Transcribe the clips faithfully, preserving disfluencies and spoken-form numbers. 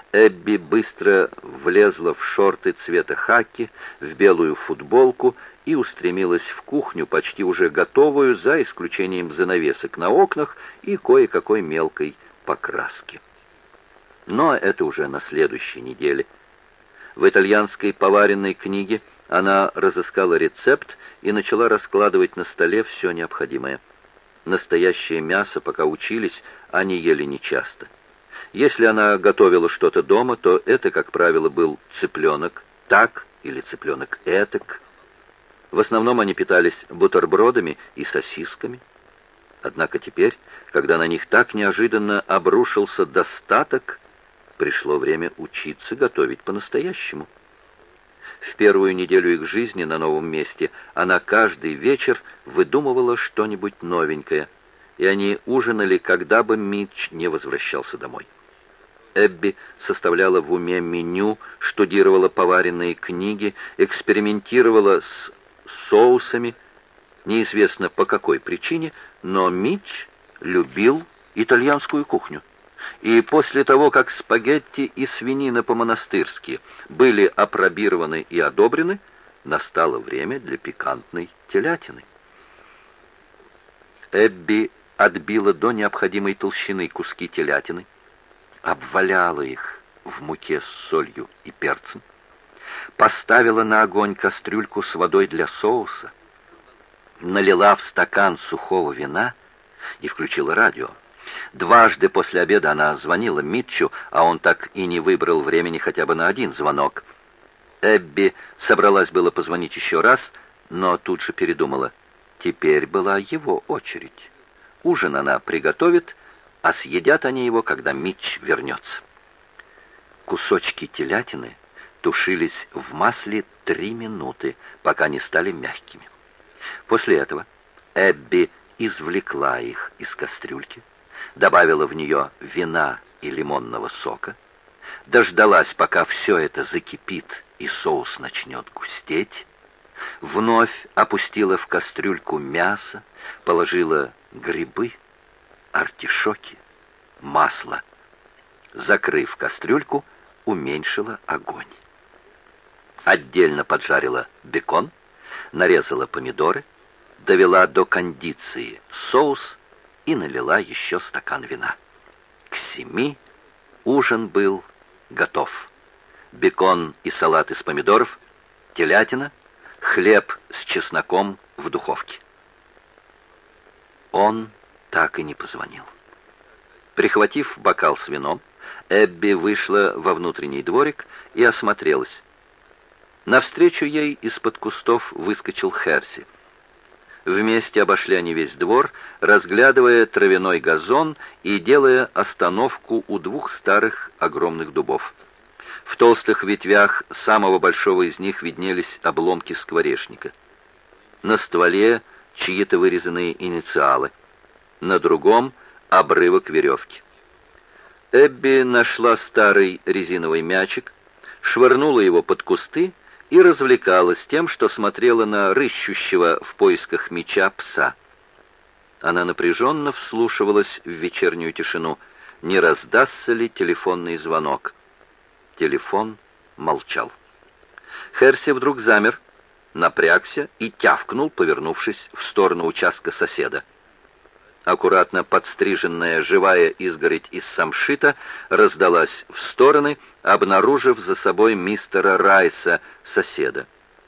Эбби быстро влезла в шорты цвета хаки, в белую футболку и устремилась в кухню, почти уже готовую, за исключением занавесок на окнах и кое-какой мелкой покраски. Но это уже на следующей неделе. В итальянской поваренной книге она разыскала рецепт и начала раскладывать на столе все необходимое. Настоящее мясо, пока учились, они ели нечасто. Если она готовила что-то дома, то это, как правило, был цыпленок так или цыпленок этак. В основном они питались бутербродами и сосисками. Однако теперь, когда на них так неожиданно обрушился достаток, пришло время учиться готовить по-настоящему. В первую неделю их жизни на новом месте она каждый вечер выдумывала что-нибудь новенькое, и они ужинали, когда бы Митч не возвращался домой. Эбби составляла в уме меню, штудировала поваренные книги, экспериментировала с соусами. Неизвестно по какой причине, но Митч любил итальянскую кухню. И после того, как спагетти и свинина по-монастырски были апробированы и одобрены, настало время для пикантной телятины. Эбби отбила до необходимой толщины куски телятины, обваляла их в муке с солью и перцем, поставила на огонь кастрюльку с водой для соуса, налила в стакан сухого вина и включила радио. Дважды после обеда она звонила Митчу, а он так и не выбрал времени хотя бы на один звонок. Эбби собралась было позвонить еще раз, но тут же передумала. Теперь была его очередь. Ужин она приготовит, а съедят они его, когда Митч вернется. Кусочки телятины тушились в масле три минуты, пока не стали мягкими. После этого Эбби извлекла их из кастрюльки, добавила в нее вина и лимонного сока, дождалась, пока все это закипит и соус начнет густеть, вновь опустила в кастрюльку мясо, положила грибы, артишоки, масло. Закрыв кастрюльку, уменьшила огонь. Отдельно поджарила бекон, нарезала помидоры, довела до кондиции соус и налила еще стакан вина. К семи ужин был готов. Бекон и салат из помидоров, телятина, хлеб с чесноком в духовке. Он так и не позвонил. Прихватив бокал с вином, Эбби вышла во внутренний дворик и осмотрелась. Навстречу ей из-под кустов выскочил Херси. Вместе обошли они весь двор, разглядывая травяной газон и делая остановку у двух старых огромных дубов. В толстых ветвях самого большого из них виднелись обломки скворечника. На стволе чьи-то вырезанные инициалы, на другом — обрывок веревки. Эбби нашла старый резиновый мячик, швырнула его под кусты и развлекалась тем, что смотрела на рыщущего в поисках мяча пса. Она напряженно вслушивалась в вечернюю тишину, не раздастся ли телефонный звонок. Телефон молчал. Херси вдруг замер, напрягся и тявкнул, повернувшись в сторону участка соседа. Аккуратно подстриженная живая изгородь из самшита раздалась в стороны, обнаружив за собой мистера Райса, соседа.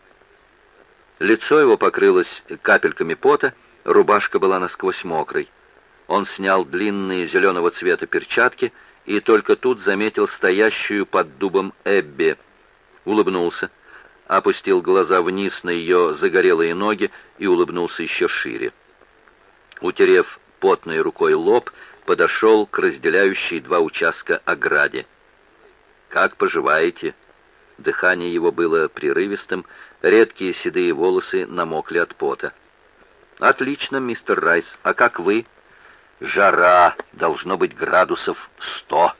Лицо его покрылось капельками пота, рубашка была насквозь мокрой. Он снял длинные зеленого цвета перчатки и только тут заметил стоящую под дубом Эбби. Улыбнулся, опустил глаза вниз на ее загорелые ноги и улыбнулся еще шире. Утерев потной рукой лоб, подошел к разделяющей два участка ограде. «Как поживаете?» Дыхание его было прерывистым, редкие седые волосы намокли от пота. «Отлично, мистер Райс. А как вы?» «Жара! Должно быть градусов сто!»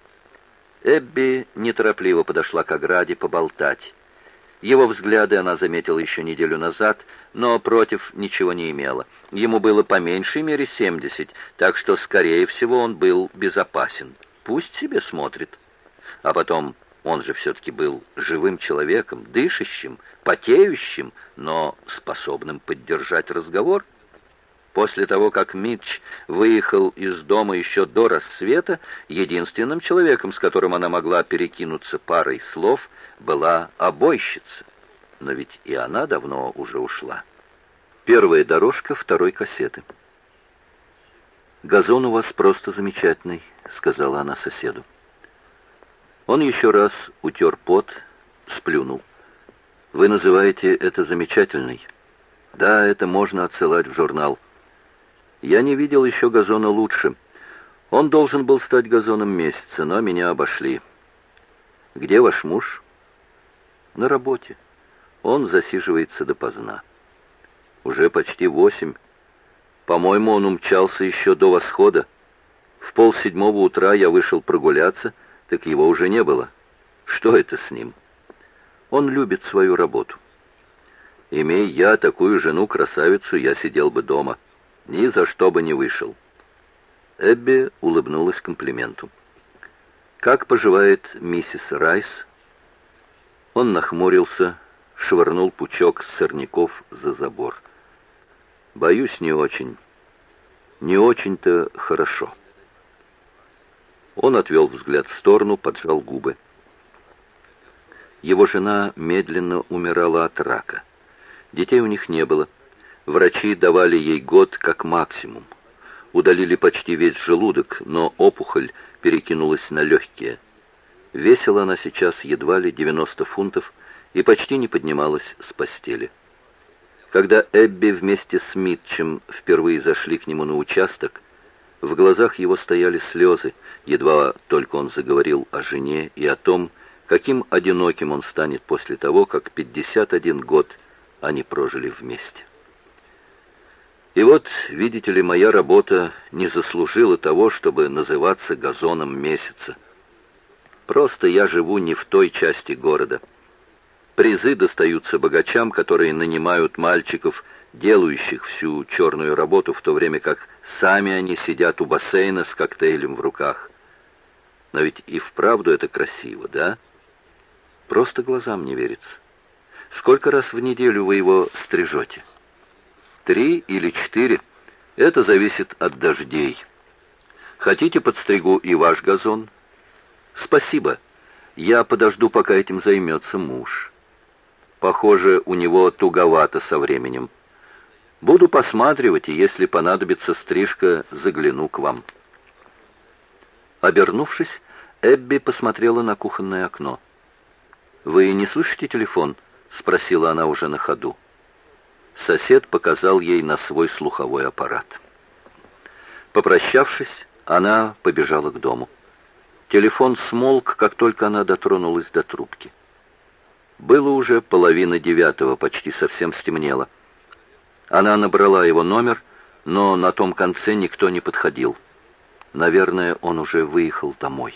Эбби неторопливо подошла к ограде поболтать. Его взгляды она заметила еще неделю назад, но против ничего не имела. Ему было по меньшей мере семьдесят, так что, скорее всего, он был безопасен. Пусть себе смотрит. А потом, он же все-таки был живым человеком, дышащим, потеющим, но способным поддержать разговор. После того, как Митч выехал из дома еще до рассвета, единственным человеком, с которым она могла перекинуться парой слов, была обойщица. Но ведь и она давно уже ушла. Первая дорожка второй кассеты. «Газон у вас просто замечательный», — сказала она соседу. Он еще раз утер пот, сплюнул. «Вы называете это замечательный? Да, это можно отсылать в журнал. Я не видел еще газона лучше. Он должен был стать газоном месяца, но меня обошли. Где ваш муж?» «На работе. Он засиживается допоздна. Уже почти восемь. По-моему, он умчался еще до восхода. В полседьмого утра я вышел прогуляться, так его уже не было. Что это с ним? Он любит свою работу. Имея я такую жену-красавицу, я сидел бы дома. Ни за что бы не вышел». Эбби улыбнулась комплименту. «Как поживает миссис Райс?» Он нахмурился, швырнул пучок сорняков за забор. «Боюсь, не очень. Не очень-то хорошо». Он отвел взгляд в сторону, поджал губы. Его жена медленно умирала от рака. Детей у них не было. Врачи давали ей год как максимум. Удалили почти весь желудок, но опухоль перекинулась на легкие. Весила она сейчас едва ли девяносто фунтов и почти не поднималась с постели. Когда Эбби вместе с Митчем впервые зашли к нему на участок, в глазах его стояли слезы, едва только он заговорил о жене и о том, каким одиноким он станет после того, как пятьдесят один год они прожили вместе. И вот, видите ли, моя работа не заслужила того, чтобы называться газоном месяца. Просто я живу не в той части города. Призы достаются богачам, которые нанимают мальчиков, делающих всю черную работу, в то время как сами они сидят у бассейна с коктейлем в руках. Но ведь и вправду это красиво, да? Просто глазам не верится. Сколько раз в неделю вы его стрижете? Три или четыре. Это зависит от дождей. Хотите, подстригу и ваш газон? Спасибо. Я подожду, пока этим займется муж. Похоже, у него туговато со временем. Буду посматривать, и если понадобится стрижка, загляну к вам». Обернувшись, Эбби посмотрела на кухонное окно. «Вы не слышите телефон?» — спросила она уже на ходу. Сосед показал ей на свой слуховой аппарат. Попрощавшись, она побежала к дому. Телефон смолк, как только она дотронулась до трубки. Было уже половина девятого, почти совсем стемнело. Она набрала его номер, но на том конце никто не подходил. Наверное, он уже выехал домой.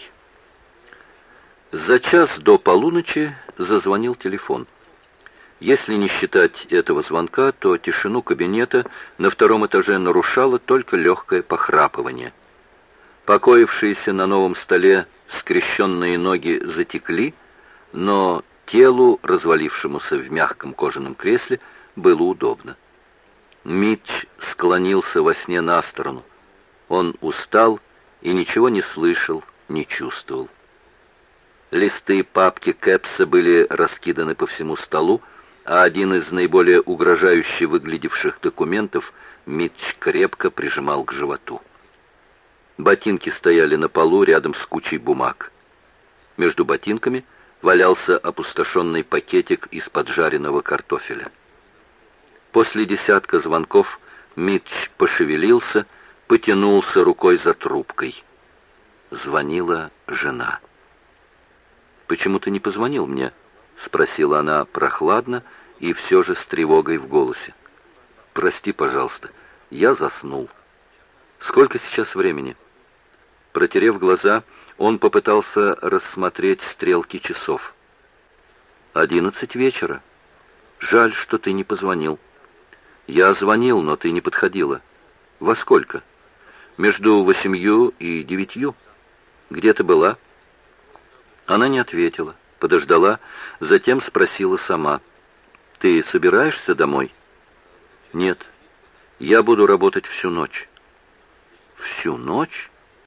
За час до полуночи зазвонил телефон. Если не считать этого звонка, то тишину кабинета на втором этаже нарушало только легкое похрапывание. Покоившиеся на новом столе скрещенные ноги затекли, но телу, развалившемуся в мягком кожаном кресле, было удобно. Митч склонился во сне на сторону. Он устал и ничего не слышал, не чувствовал. Листы папки Кэпса были раскиданы по всему столу, а один из наиболее угрожающе выглядевших документов Митч крепко прижимал к животу. Ботинки стояли на полу рядом с кучей бумаг. Между ботинками валялся опустошенный пакетик из поджаренного картофеля. После десятка звонков Митч пошевелился, потянулся рукой за трубкой. Звонила жена. «Почему ты не позвонил мне?» — спросила она прохладно и все же с тревогой в голосе. «Прости, пожалуйста, я заснул». «Сколько сейчас времени?» Протерев глаза, он попытался рассмотреть стрелки часов. «Одиннадцать вечера. Жаль, что ты не позвонил». «Я звонил, но ты не подходила». «Во сколько?» «Между восемью и девятью». «Где ты была?» Она не ответила, подождала, затем спросила сама. «Ты собираешься домой?» «Нет, я буду работать всю ночь». «Всю ночь?»